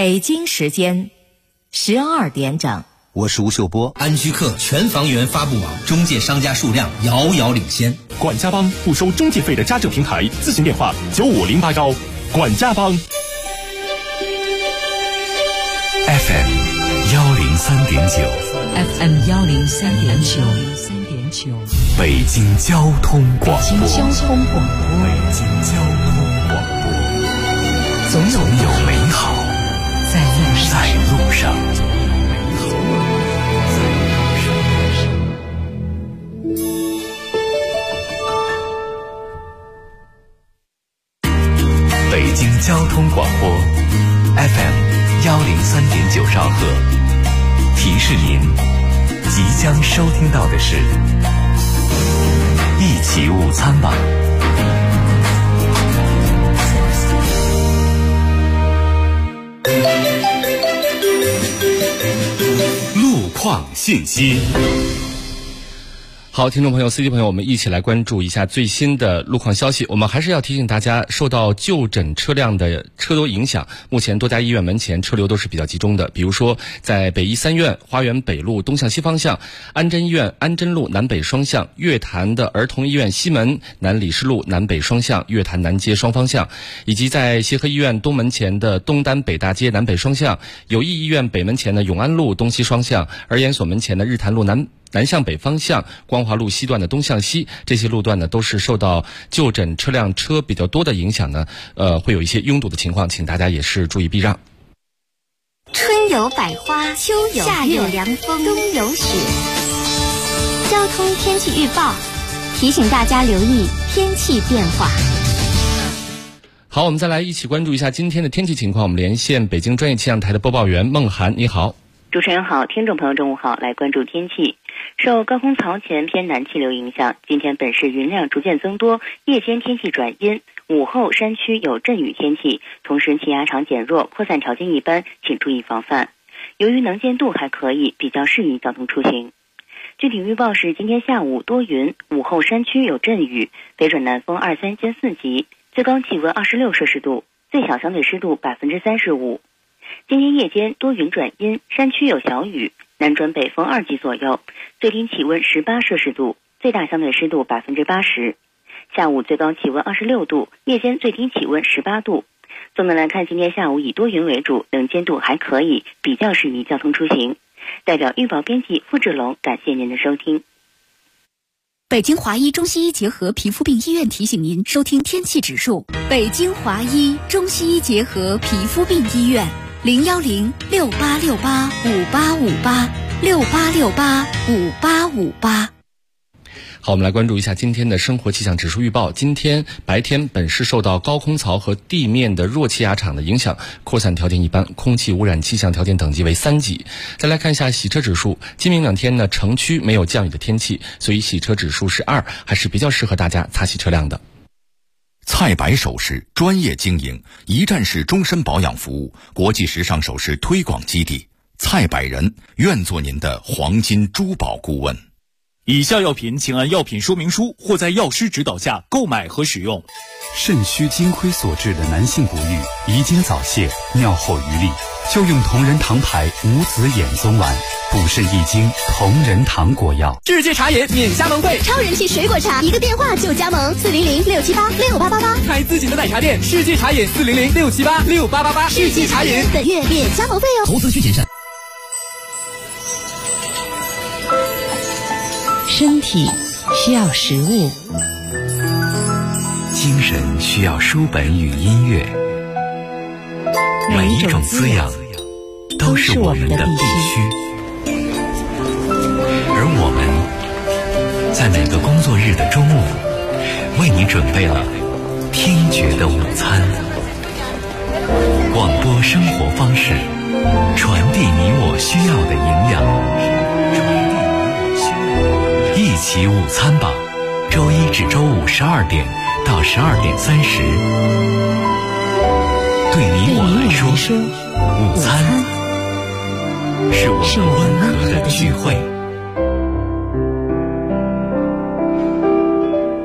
北京时间12点整。 我是吴秀波。 安居客全房源发布网中介商家数量遥遥领先。 管家帮不收中介费的家政平台，咨询电话9508管家帮。 FM 103.9 FM 103.9 北京交通广播。 北京交通广播。总有美好在路上。北京交通广播 FM 103.9兆赫，提示您即将收听到的是一起午餐吧。路况信息。 好，听众朋友、司机朋友，我们一起来关注一下最新的路况消息。我们还是要提醒大家，受到就诊车辆的车流影响，目前多家医院门前车流都是比较集中的。比如说，在北医三院花园北路东向西方向、安贞医院安贞路南北双向、月坛的儿童医院西门南礼士路南北双向、月坛南街双方向，以及在协和医院东门前的东单北大街南北双向、友谊医院北门前的永安路东西双向、儿研所门前的日坛路南向北方向、光华路西段的东向西，这些路段呢都是受到就诊车辆车比较多的影响呢，会有一些拥堵的情况，请大家也是注意避让。 春有百花，秋有夏有凉风，冬有雪。交通天气预报提醒大家留意天气变化。 好，我们再来一起关注一下今天的天气情况。我们连线北京专业气象台的播报员孟涵，你好。 主持人好，听众朋友中午好，来关注天气。受高空槽前偏南气流影响，今天本市云量逐渐增多，夜间天气转阴，午后山区有阵雨天气，同时气压场减弱，扩散条件一般，请注意防范。由于能见度还可以，比较适宜交通出行。具体预报是今天下午多云，午后山区有阵雨，北转南风2、3兼4级，最高气温26摄氏度，最小相对湿度35%。今天夜间多云转阴，山区有小雨，南转北风2级左右，最低气温18摄氏度，最大相对湿度80%。下午最高气温26度，夜间最低气温18度。总的来看，今天下午以多云为主，能见度还可以，比较适宜交通出行。代表预报编辑付志龙，感谢您的收听。 北京华医中西医结合皮肤病医院提醒您收听天气指数。北京华医中西医结合皮肤病医院01068685858，68685858。 好，我们来关注一下今天的生活气象指数预报。今天白天本市受到高空槽和地面的弱气压场的影响，扩散条件一般，空气污染气象条件等级为3级。再来看一下洗车指数，今明两天呢，城区没有降雨的天气，所以洗车指数是2，还是比较适合大家擦洗车辆的。 蔡白首饰专业经营，一站式终身保养服务，国际时尚首饰推广基地。蔡百人愿做您的黄金珠宝顾问。 以下药品请按药品说明书或在药师指导下购买和使用。 肾虚金亏所致的男性不育、遗精早泄、尿后余力，就用同仁堂牌无籽眼松丸，补肾益精，同仁堂果药。 世界茶饮免加盟会， 超人气水果茶，一个电话就加盟，400-678-6888， 开自己的奶茶店。世界茶饮400-678-6888，世界茶饮本月免加盟费哦。 投资需谨慎。 身体需要食物， 精神需要书本与音乐，每一种滋养都是我们的必须。而我们在每个工作日的中午，为你准备了听觉的午餐。广播生活方式，传递你我需要的营养。一起午餐吧，周一至周五12点到12点30。对你我来说，午餐是我们温和的聚会。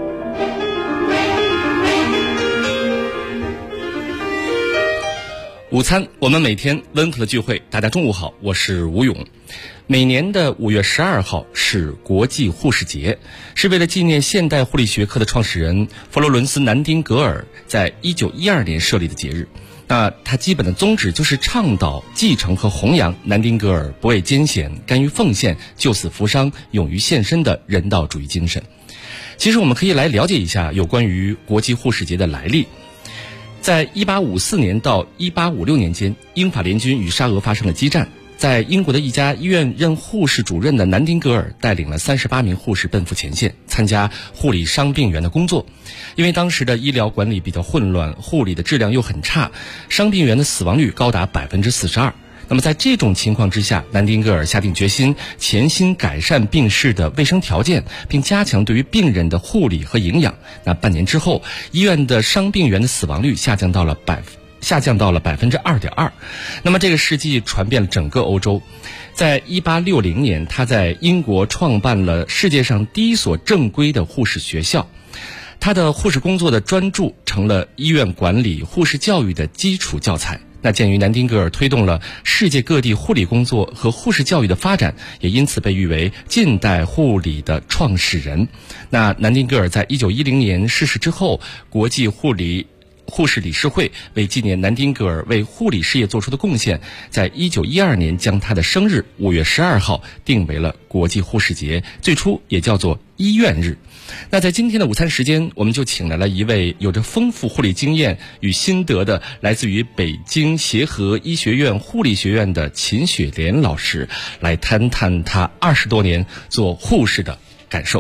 午午餐，我们每天温和的聚会。大家中午好，我是吴勇。每年的5月12号是国际护士节，是为了纪念现代护理学科的创始人佛罗伦斯·南丁格尔在1912年设立的节日。那它基本的宗旨就是倡导、继承和弘扬南丁格尔不畏艰险、甘于奉献、救死扶伤、勇于献身的人道主义精神。其实我们可以来了解一下有关于国际护士节的来历。在1854年到1856年间，英法联军与沙俄发生了激战。在英国的一家医院任护士主任的南丁格尔带领了38名护士奔赴前线，参加护理伤病员的工作。因为当时的医疗管理比较混乱，护理的质量又很差，伤病员的死亡率高达42%。那么在这种情况之下，南丁格尔下定决心潜心改善病室的卫生条件，并加强对于病人的护理和营养。那半年之后，医院的伤病员的死亡率下降到了2.2%。那么这个事迹传遍了整个欧洲。在1860年，他在英国创办了世界上第一所正规的护士学校。他的护士工作的专著成了医院管理、护士教育的基础教材。那鉴于南丁格尔推动了世界各地护理工作和护士教育的发展，也因此被誉为近代护理的创始人。那南丁格尔在1910年逝世之后，国际护士理事会为纪念南丁格尔为护理事业做出的贡献，在1912年将他的生日5月12号定为了国际护士节，最初也叫做医院日。那在今天的午餐时间，我们就请来了一位有着丰富护理经验与心得的来自于北京协和医学院护理学院的秦雪莲老师，来谈谈他20多年做护士的感受。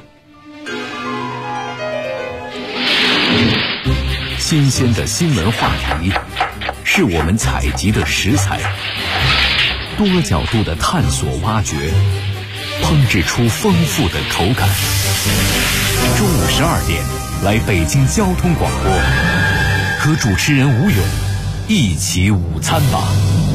新鲜的新闻话题是我们采集的食材，多角度的探索挖掘，烹制出丰富的口感。中午12点，来北京交通广播，和主持人吴勇一起午餐吧。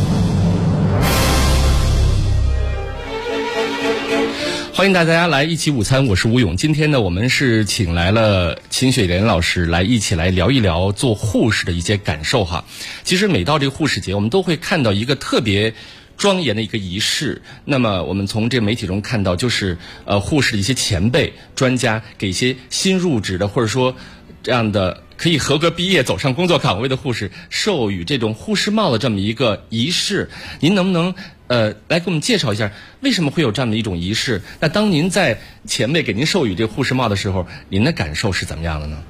欢迎大家来一起午餐，我是吴勇。今天呢，我们是请来了秦雪莲老师来一起来聊一聊做护士的一些感受哈。其实每到这个护士节，我们都会看到一个特别庄严的一个仪式。那么我们从这媒体中看到，就是护士的一些前辈专家给一些新入职的或者说这样的可以合格毕业走上工作岗位的护士授予这种护士帽的这么一个仪式。您能不能来给我们介绍一下为什么会有这么一种仪式？那当您在前辈给您授予这个护士帽的时候，您的感受是怎么样的呢？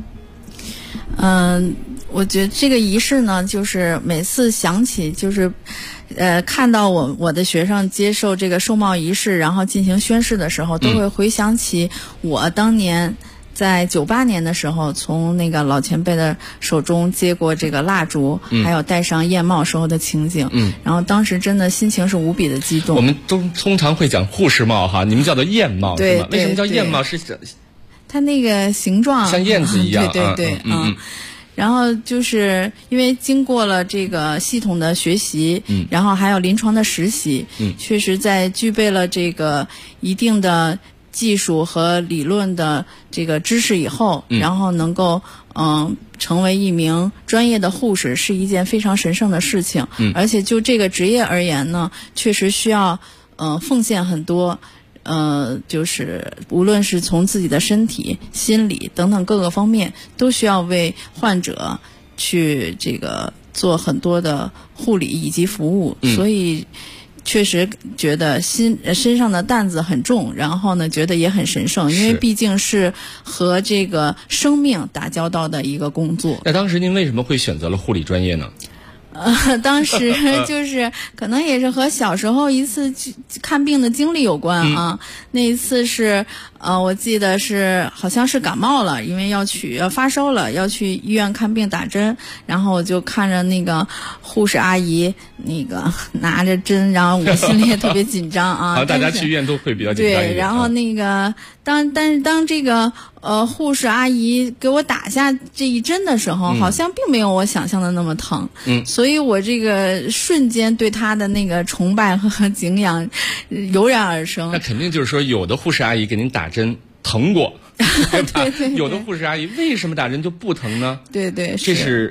我觉得这个仪式呢，就是每次想起就是看到我的学生接受这个授帽仪式，然后进行宣誓的时候，都会回想起我当年在98年的时候，从那个老前辈的手中接过这个蜡烛，还有戴上燕帽时候的情景。然后当时真的心情是无比的激动。 我们通常会讲护士帽哈，你们叫做燕帽是吗？为什么叫燕帽？是它那个形状像燕子一样。 对。然后就是因为经过了这个系统的学习，然后还有临床的实习，确实在具备了这个一定的技术和理论的这个知识以后，然后能够成为一名专业的护士，是一件非常神圣的事情。而且就这个职业而言呢，确实需要奉献很多。就是无论是从自己的身体、心理等等各个方面，都需要为患者去这个做很多的护理以及服务。所以确实觉得身上的担子很重，然后呢觉得也很神圣，因为毕竟是和这个生命打交道的一个工作。 那当时您为什么会选择了护理专业呢？ 当时就是可能也是和小时候一次看病的经历有关啊。那一次是我记得是好像是感冒了，因为要发烧了，要去医院看病打针，然后我就看着那个护士阿姨那个拿着针，然后我心里也特别紧张啊。 好，大家去医院都会比较紧张一点。 对，然后那个但是当这个护士阿姨给我打下这一针的时候，好像并没有我想象的那么疼。所以我这个瞬间对她的那个崇拜和敬仰油然而生。 那肯定就是说，有的护士阿姨给您打针疼过，对，有的护士阿姨为什么打针就不疼呢？ 对， 这是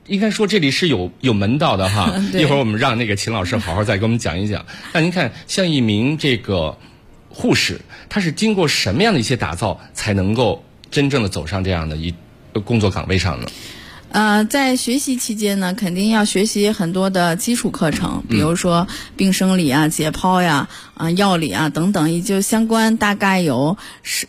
应该说这里是有门道的哈。一会儿我们让那个秦老师好好再给我们讲一讲。那您看，像一名这个护士，他是经过什么样的一些打造，才能够真正的走上这样的一工作岗位上呢？ 在学习期间呢，肯定要学习很多的基础课程，比如说病生理啊、解剖呀、药理啊等等，也就相关大概有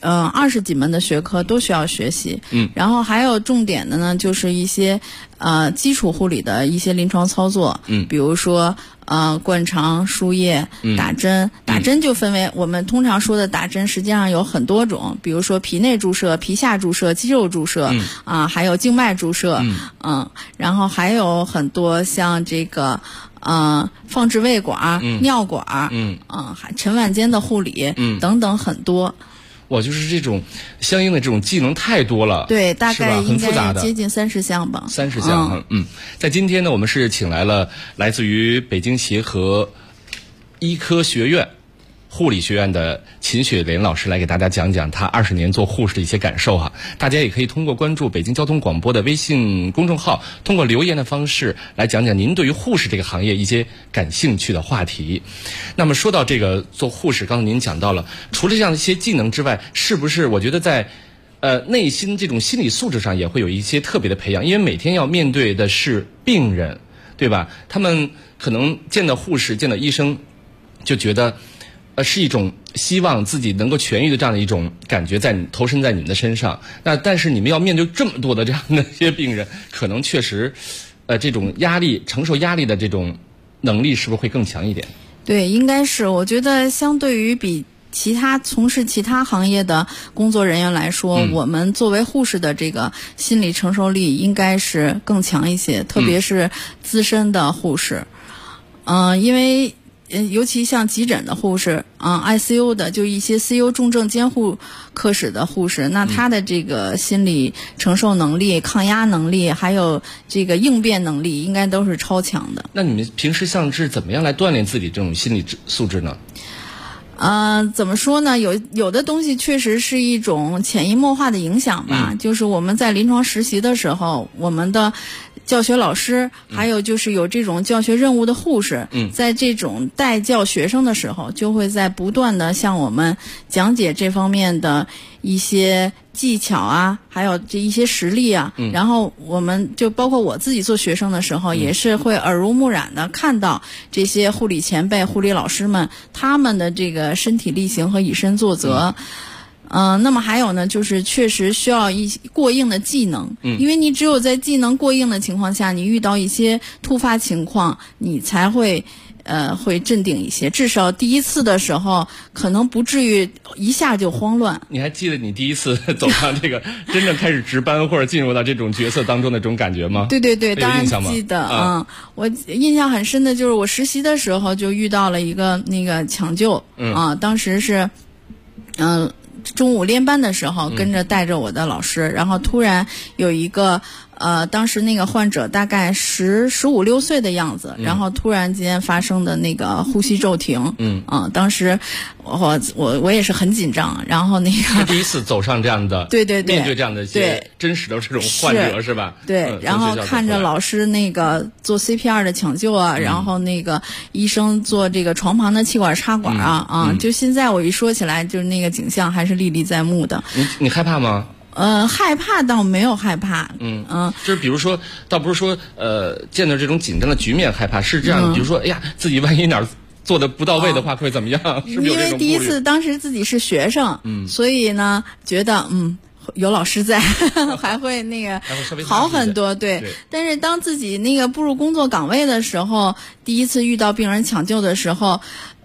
20几门的学科都需要学习。然后还有重点的呢，就是一些基础护理的一些临床操作，比如说灌肠、输液、打针。打针就分为我们通常说的打针，实际上有很多种，比如说皮内注射、皮下注射、肌肉注射，还有静脉注射，然后还有很多像这个放置胃管、尿管，沉晚间的护理，等等很多。 我就是这种相应的这种技能太多了， 对，大概应该接近30项吧。 30项，在今天呢，我们是请来了来自于北京协和医科学院护理学院的秦雪莲老师来给大家讲讲她20年做护士的一些感受哈。大家也可以通过关注北京交通广播的微信公众号，通过留言的方式来讲讲您对于护士这个行业一些感兴趣的话题。那么说到这个做护士，刚才您讲到了，除了这样一些技能之外，是不是我觉得在内心这种心理素质上也会有一些特别的培养？因为每天要面对的是病人，对吧？他们可能见到护士、见到医生，就觉得是一种希望自己能够痊愈的这样的一种感觉投身在你们的身上。那但是你们要面对这么多的这样的一些病人，可能确实这种压力承受压力的这种能力是不是会更强一点？ 对，应该是。我觉得相对于比从事其他行业的工作人员来说，我们作为护士的这个心理承受力应该是更强一些，特别是资深的护士。因为尤其像急诊的护士ICU 的，就一些 CU 重症监护科室的护士，那他的这个心理承受能力、抗压能力，还有这个应变能力，应该都是超强的。 那你们平时像是怎么样来锻炼自己这种心理素质呢？ 怎么说呢？有的东西确实是一种潜移默化的影响吧。就是我们在临床实习的时候，我们的教学老师，还有就是有这种教学任务的护士，在这种带教学生的时候，就会在不断的向我们讲解这方面的一些技巧啊，还有这一些实例啊。然后我们就包括我自己做学生的时候，也是会耳濡目染的看到这些护理前辈、护理老师们他们的这个身体力行和以身作则。那么还有呢，就是确实需要一些过硬的技能，因为你只有在技能过硬的情况下，你遇到一些突发情况，你才会镇定一些。至少第一次的时候，可能不至于一下就慌乱。 你还记得你第一次走上这个真正开始值班或者进入到这种角色当中的这种感觉吗？ 对对对，当然记得。我印象很深的就是我实习的时候就遇到了一个那个抢救，当时是中午练班的时候，跟着带着我的老师，然后突然有一个当时那个患者大概15、16岁的样子，然后突然间发生的那个呼吸骤停，当时我也是很紧张，然后那个第一次走上这样的， 对对对， 面对这样的一些真实的这种患者是吧？ 对，然后看着老师那个做 CPR 的抢救啊，然后那个医生做这个床旁的气管插管就现在我一说起来，就是那个景象还是历历在目的。 你害怕吗？ 害怕倒没有害怕， 就是比如说，倒不是说见到这种紧张的局面害怕，是这样，比如说，哎呀，自己万一哪儿做的不到位的话，会怎么样？是不是有这种顾虑？ 因为第一次当时自己是学生，所以呢，觉得有老师在，还会那个好很多，对。但是当自己那个步入工作岗位的时候，第一次遇到病人抢救的时候。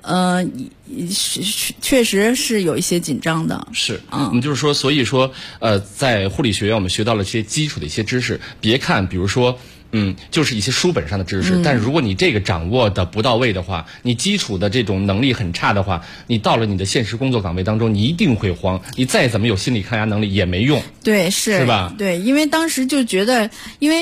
确实是有一些紧张的。 是，我们就是说，所以说，在护理学院我们学到了这些基础的一些知识。别看，比如说，就是一些书本上的知识，但如果你这个掌握的不到位的话，你基础的这种能力很差的话，你到了你的现实工作岗位当中，你一定会慌。你再怎么有心理抗压能力也没用。 对，是吧？ 对，因为当时就觉得，因为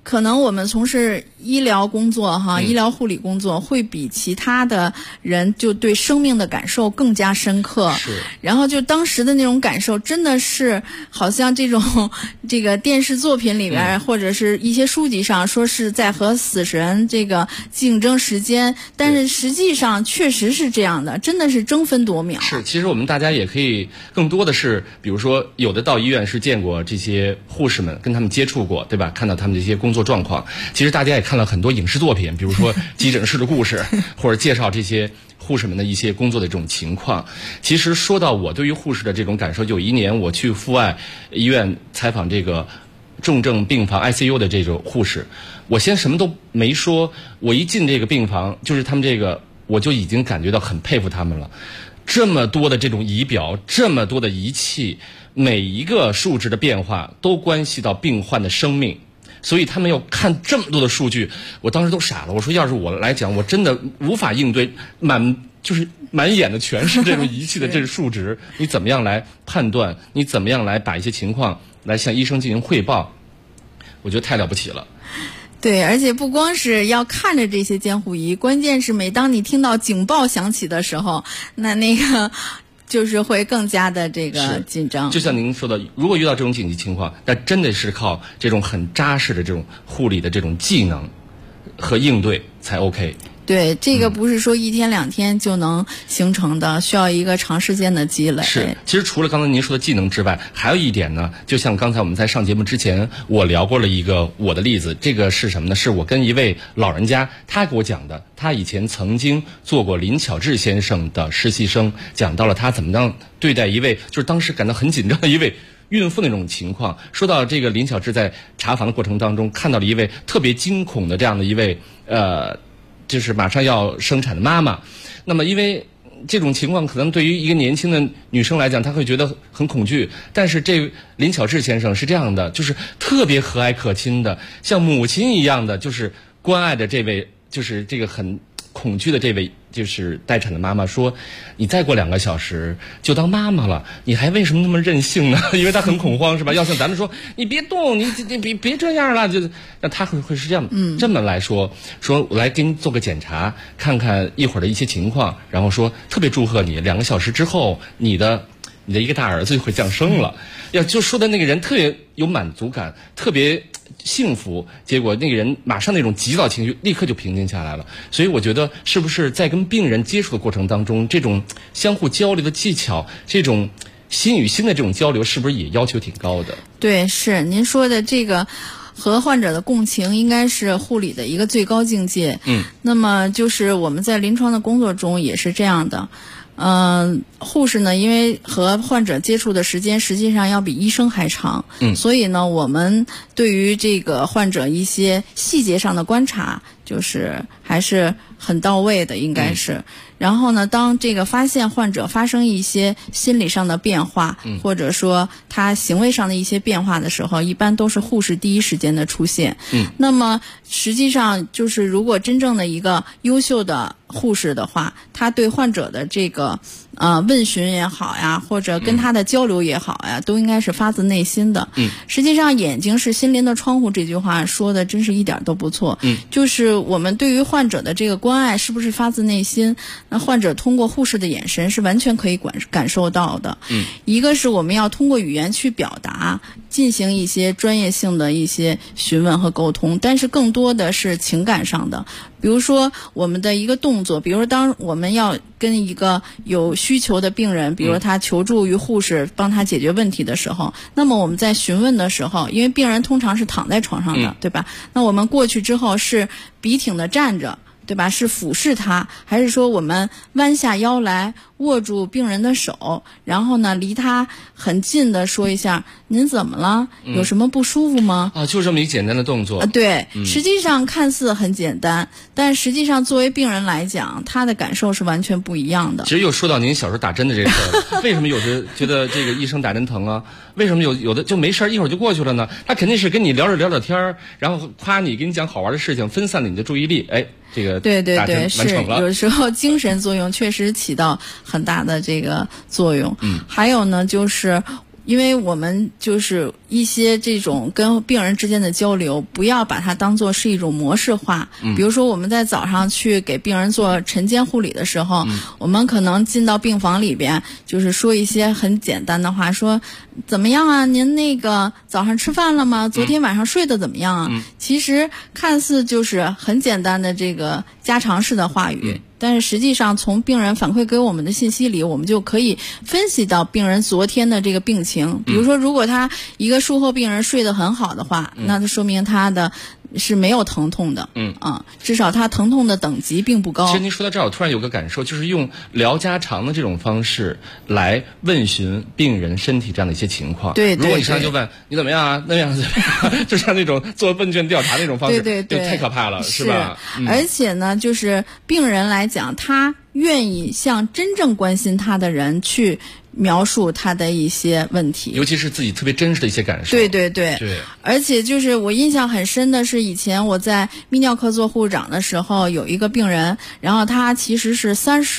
可能我们从事医疗工作医疗护理工作会比其他的人就对生命的感受更加深刻。 是。 然后就当时的那种感受，真的是好像这个电视作品里边，或者是一些书籍上说是在和死神这个竞争时间，但是实际上确实是这样的，真的是争分夺秒。 是，其实我们大家也可以更多的是，比如说有的到医院是见过这些护士们，跟他们接触过，对吧？看到他们这些工作状况。其实大家也看了很多影视作品，比如说急诊室的故事，或者介绍这些护士们的一些工作的这种情况。其实说到我对于护士的这种感受，有一年我去阜外医院采访这个重症病房 ICU 的这种护士，我先什么都没说，我一进这个病房，就是他们这个，我就已经感觉到很佩服他们了。这么多的这种仪表，这么多的仪器，每一个数值的变化都关系到病患的生命，所以他们要看这么多的数据，我当时都傻了。我说要是我来讲，我真的无法应对，就是满眼的全是这种仪器的这个数值，你怎么样来判断？你怎么样来把一些情况来向医生进行汇报？我觉得太了不起了。 对，而且不光是要看着这些监护仪，关键是每当你听到警报响起的时候，那个就是会更加的这个紧张。 就像您说的，如果遇到这种紧急情况，那真的是靠这种很扎实的这种护理的这种技能和应对才 OK。 对，这个不是说一天两天就能形成的，需要一个长时间的积累。 是，其实除了刚才您说的技能之外，还有一点呢，就像刚才我们在上节目之前，我聊过了一个我的例子，这个是什么呢？是我跟一位老人家，他给我讲的，他以前曾经做过林巧稚先生的实习生，讲到了他怎么样对待一位，就是当时感到很紧张的一位孕妇那种情况。说到这个林巧稚在查房的过程当中，看到了一位特别惊恐的这样的一位就是马上要生产的妈妈。那么因为这种情况可能对于一个年轻的女生来讲，她会觉得很恐惧，但是这林巧稚先生是这样的，就是特别和蔼可亲的，像母亲一样的，就是关爱着这位就是这个很恐惧的这位就是待产的妈妈，说你再过2个小时就当妈妈了，你还为什么那么任性呢？因为她很恐慌是吧？要像咱们说你别动，你别这样了，就那她会是这样这么来说我来给你做个检查，看看一会儿的一些情况，然后说特别祝贺你2个小时之后你的一个大儿子就会降生了。就说的那个人特别有满足感，特别幸福，结果那个人马上那种急躁情绪立刻就平静下来了。所以我觉得是不是在跟病人接触的过程当中，这种相互交流的技巧，这种心与心的这种交流，是不是也要求挺高的？ 对，是您说的这个和患者的共情应该是护理的一个最高境界。那么就是我们在临床的工作中也是这样的。护士呢，因为和患者接触的时间实际上要比医生还长，所以呢，我们对于这个患者一些细节上的观察，就是还是很到位的，应该是。然后呢，当这个发现患者发生一些心理上的变化，或者说他行为上的一些变化的时候，一般都是护士第一时间的出现。那么实际上就是如果真正的一个优秀的护士的话，他对患者的这个问询也好呀，或者跟他的交流也好呀，都应该是发自内心的。实际上眼睛是心灵的窗户这句话说的真是一点都不错。就是我们对于患者的这个关爱是不是发自内心，那患者通过护士的眼神是完全可以感受到的。一个是我们要通过语言去表达，进行一些专业性的一些询问和沟通，但是更多的是情感上的。比如说我们的一个动作，比如说当我们要跟一个有需求的病人，比如说他求助于护士帮他解决问题的时候，那么我们在询问的时候，因为病人通常是躺在床上的，对吧？那我们过去之后是笔挺的站着，对吧？是俯视他，还是说我们弯下腰来握住病人的手，然后呢离他很近的说一下您怎么了？有什么不舒服吗？ 就这么一个简单的动作。 对，实际上看似很简单，但实际上作为病人来讲，他的感受是完全不一样的。 其实又说到您小时候打针的这个事儿，为什么有时觉得这个医生打针疼啊？为什么有的就没事一会儿就过去了呢？他肯定是跟你聊着天，然后夸你，给你讲好玩的事情，分散了你的注意力。这个对，是有时候精神作用确实起到很大的这个作用。还有呢，就是因为我们就是一些这种跟病人之间的交流，不要把它当作是一种模式化。比如说我们在早上去给病人做晨间护理的时候，我们可能进到病房里边，就是说一些很简单的话，说怎么样啊？您那个早上吃饭了吗？昨天晚上睡得怎么样啊？其实看似就是很简单的这个家常式的话语。但是实际上，从病人反馈给我们的信息里，我们就可以分析到病人昨天的这个病情。比如说，如果他一个术后病人睡得很好的话，那就说明他的是没有疼痛的。至少他疼痛的等级并不高。 其实您说到这儿，我突然有个感受，就是用聊家常的这种方式来问询病人身体这样的一些情况。 对， 如果你上来就问你怎么样啊，那样子，就像那种做问卷调查那种方式， 对， 就太可怕了，是吧？ 而且呢，就是病人来讲，他愿意向真正关心他的人去描述他的一些问题， 尤其是自己特别真实的一些感受。 对。而且就是我印象很深的是，以前我在泌尿科做护士长的时候，有一个病人，然后他其实是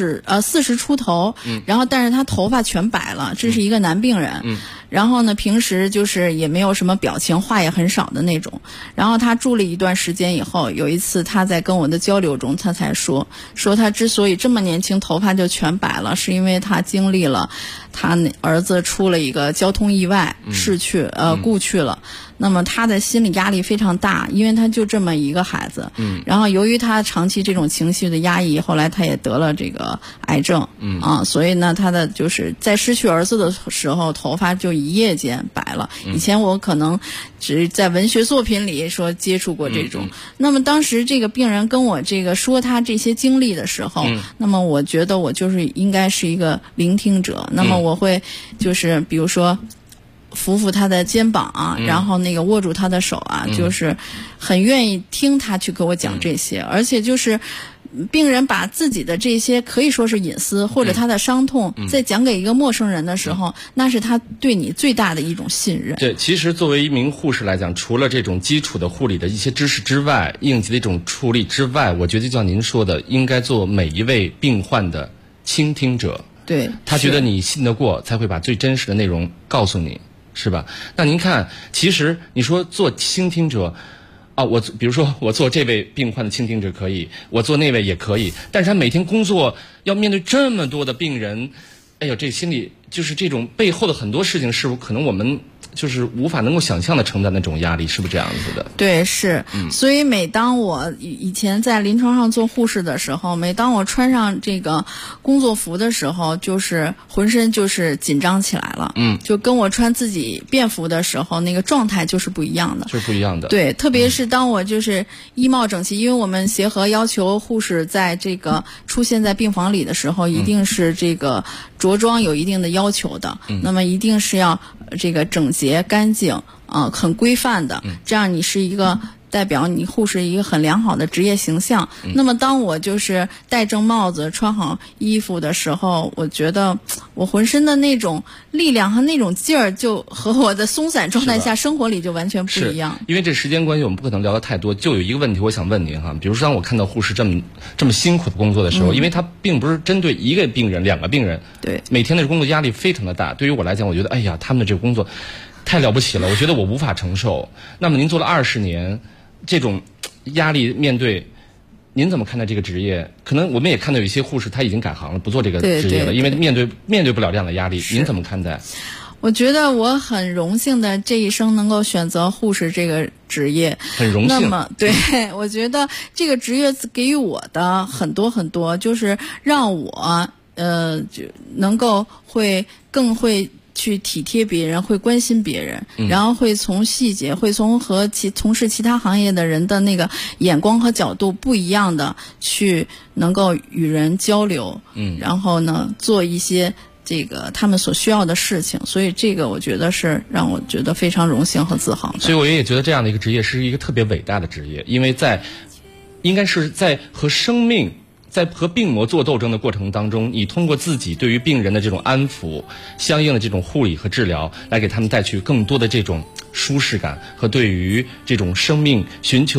40出头，然后但是他头发全白了，这是一个男病人。然后呢，平时就是也没有什么表情，话也很少的那种。然后他住了一段时间以后，有一次他在跟我的交流中，他才说他之所以这么年轻头发就全白了，是因为他经历了他儿子出了一个交通意外，故去了。那么他的心理压力非常大，因为他就这么一个孩子。然后由于他长期这种情绪的压抑，后来他也得了这个癌症。所以呢，他的就是在失去儿子的时候，头发就一夜间白了。以前我可能只是在文学作品里说接触过这种。那么当时这个病人跟我这个说他这些经历的时候，那么我觉得我就是应该是一个聆听者。那么我会就是比如说扶扶他的肩膀啊，然后那个握住他的手啊，就是很愿意听他去给我讲这些。而且就是病人把自己的这些可以说是隐私或者他的伤痛再讲给一个陌生人的时候，那是他对你最大的一种信任。 对，其实作为一名护士来讲，除了这种基础的护理的一些知识之外，应急的一种处理之外，我觉得就像您说的，应该做每一位病患的倾听者。 对， 他觉得你信得过，才会把最真实的内容告诉你，是吧？那您看，其实你说做倾听者啊，比如说我做这位病患的倾听者可以，我做那位也可以，但是他每天工作要面对这么多的病人，哎呦，这心里就是这种背后的很多事情，是可能我们就是无法能够想象的承担那种压力，是不是这样子的？ 对，是。所以每当我以前在临床上做护士的时候，每当我穿上这个工作服的时候，就是浑身就是紧张起来了。就跟我穿自己便服的时候，那个状态就是不一样的。 就是不一样的。 对，特别是当我就是衣帽整齐，因为我们协和要求护士在这个出现在病房里的时候，一定是这个着装有一定的要求的。那么一定是要这个整洁干净很规范的，这样你是一个代表你护士一个很良好的职业形象。那么当我就是戴正帽子穿好衣服的时候，我觉得我浑身的那种力量和那种劲儿就和我的松散状态下生活里就完全不一样。 因为这时间关系我们不可能聊得太多，就有一个问题我想问您哈，比如说当我看到护士这么辛苦的工作的时候，因为他并不是针对一个病人两个病人， 对， 每天的工作压力非常的大。对于我来讲，我觉得哎呀，他们的这个工作太了不起了，我觉得我无法承受。那么您做了20年，这种压力面对，您怎么看待这个职业？可能我们也看到有一些护士他已经改行了，不做这个职业了，因为面对不了这样的压力。您怎么看待？ 我觉得我很荣幸的这一生能够选择护士这个职业， 很荣幸。 那么对，我觉得这个职业给予我的很多很多，就是让我就能够更会去体贴别人，会关心别人，然后会从细节，会从和从事其他行业的人的那个眼光和角度不一样的去能够与人交流，然后呢做一些这个他们所需要的事情，所以这个我觉得是让我觉得非常荣幸和自豪的。 所以我也觉得这样的一个职业是一个特别伟大的职业，因为应该是在和生命在和病魔做斗争的过程当中，你通过自己对于病人的这种安抚，相应的这种护理和治疗，来给他们带去更多的这种舒适感和对于这种生命寻求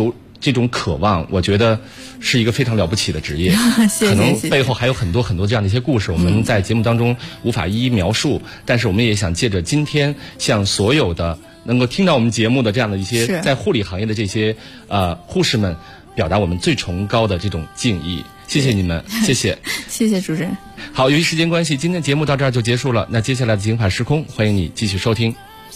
这种渴望，我觉得是一个非常了不起的职业。 谢谢， 可能背后还有很多很多这样的一些故事，我们在节目当中无法一一描述，但是我们也想借着今天向所有的能够听到我们节目的这样的一些在护理行业的这些护士们，表达我们最崇高的这种敬意。谢谢你们，谢谢， 谢谢主持人。 好，由于时间关系，今天节目到这儿就结束了。那接下来的精法时空，欢迎你继续收听。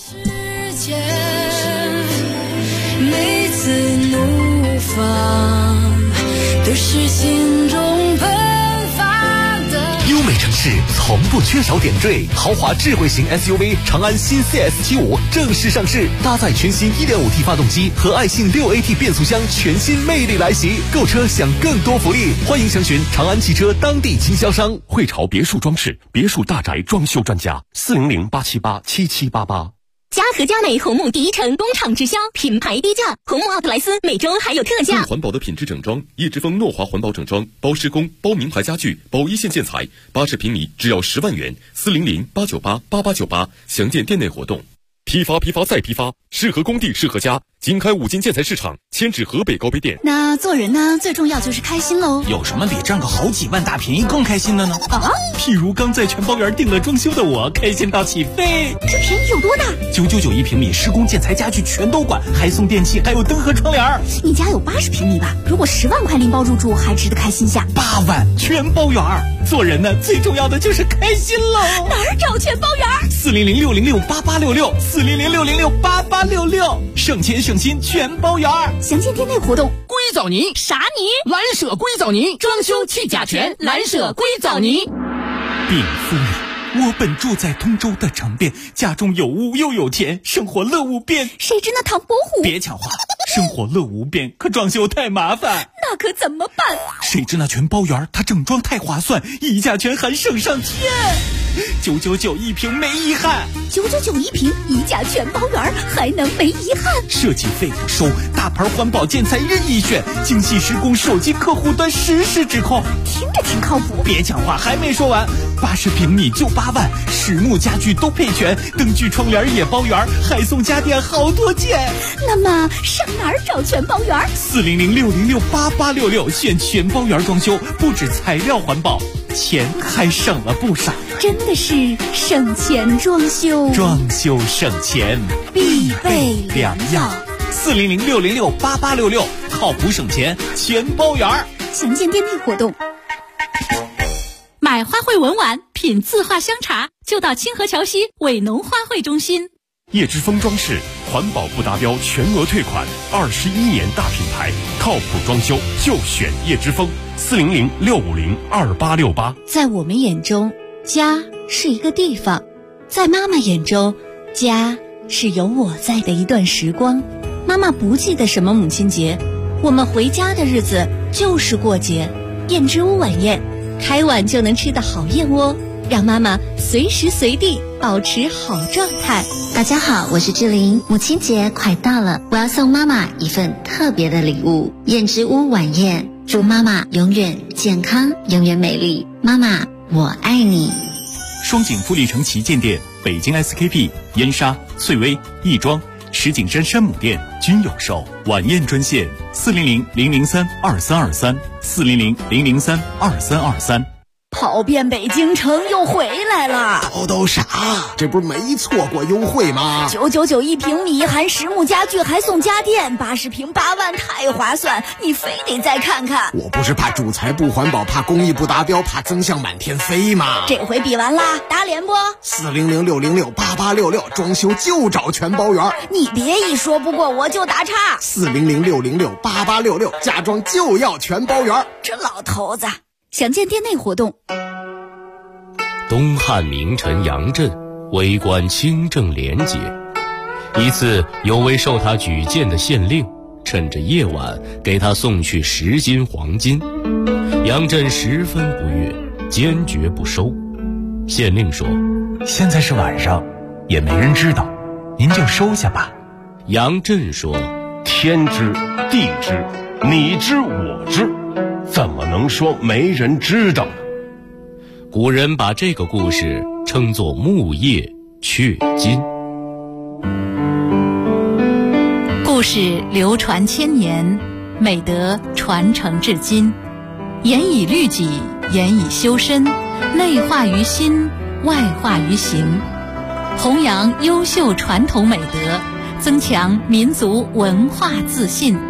每次怒放都是心中喷发的。 优美城市从不缺少点缀，豪华智慧型 SUV 长安新 CS75 正式上市，搭载全新 1.5T 发动机和爱信 6AT 变速箱，全新魅力来袭。购车享更多福利，欢迎详询长安汽车当地经销商。 汇潮别墅装饰，别墅大宅装修专家，400-878-7788。 嘉禾佳美红木第一城工厂直销，品牌低价，红木奥特莱斯每周还有特价。 更环保的品质整装，叶之峰诺华环保整装，包施工，包名牌家具，包一线建材，80平米只要10万元，400-898-8898，详见店内活动。批发再批发，适合工地适合家。经开5金建材市场，迁至河北高碑店。 那做人呢，最重要就是开心喽。 有什么比赚个好几万大便宜更开心的呢？譬如刚在全包园订了装修的我，开心到起飞。 这便宜有多大 ？999一平米，施工建材家具全都管，还送电器，还有灯和窗帘。 你家有80平米吧？如果10万块拎包入住，还值得开心下。 8万全包园。做人呢，最重要的就是开心喽。 哪儿找全包园 ？400-606-8866，400-606-8866，省钱省心全包园。 详见店内活动。 硅藻泥啥泥？ 蓝舍硅藻泥，装修去甲醛，蓝舍硅藻泥。 禀夫人，我本住在通州的城边，家中有屋又有田，生活乐无边。 谁知那唐伯虎？ 别抢话，生活乐无边，可装修太麻烦。 那可怎么办？ 谁知那全包园，它整装太划算，一价全含省上天。999一平没遗憾 ，999一平，一价全包园，还能没遗憾？ 设计费不收，大牌环保建材任意选，精细施工，手机客户端实时指控， 听着挺靠谱。 别讲话，还没说完，80平米就8万，实木家具都配全，灯具窗帘也包圆，还送家电好多件。 那么上哪儿找全包园 ？400-606-8866，选全包园装修，不止材料环保，钱还省了不少。 真的是省钱装修， 装修省钱必备良药。 400-606-8866，靠谱省钱全包园。 详见店内活动。 买花卉文玩，品字画香茶，就到清河桥西伟农花卉中心。 叶之峰装饰，环保不达标全额退款，21年大品牌，靠谱装修就选叶之峰。400-650-2868。 在我们眼中，家是一个地方，在妈妈眼中，家是有我在的一段时光。妈妈不记得什么母亲节，我们回家的日子就是过节。燕之屋晚宴，开碗就能吃的好燕窝，让妈妈随时随地保持好状态。 大家好，我是志玲。母亲节快到了，我要送妈妈一份特别的礼物——燕之屋晚宴，祝妈妈永远健康，永远美丽。妈妈，我爱你。 双井富力城旗舰店、北京 SKP、燕莎、翠微、亦庄、石景山山姆店均有售。晚宴专线400-003-2323，400-003-2323。 跑遍北京城又回来了。 都傻，这不是没错过优惠吗 ？999一平米，含实木家具还送家电，80平8万，太划算，你非得再看看。 我不是怕主材不环保，怕工艺不达标，怕增项满天飞吗？ 这回比完啦，打脸不 ？400-606-8866，装修就找全包园。 你别一说不过我就打岔。 400-606-8866，家装就要全包园。 这老头子。详见店内活动。 东汉名臣杨震为官清正廉洁，一次有位受他举荐的县令趁着夜晚给他送去10斤黄金，杨震十分不悦，坚决不收。县令说： 现在是晚上，也没人知道，您就收下吧。 杨震说： 天知地知，你知我知，怎么能说没人知道呢？ 古人把这个故事称作木叶雀金。 故事流传千年， 美德传承至今，严以律己，严以修身，内化于心，外化于行，弘扬优秀传统美德，增强民族文化自信，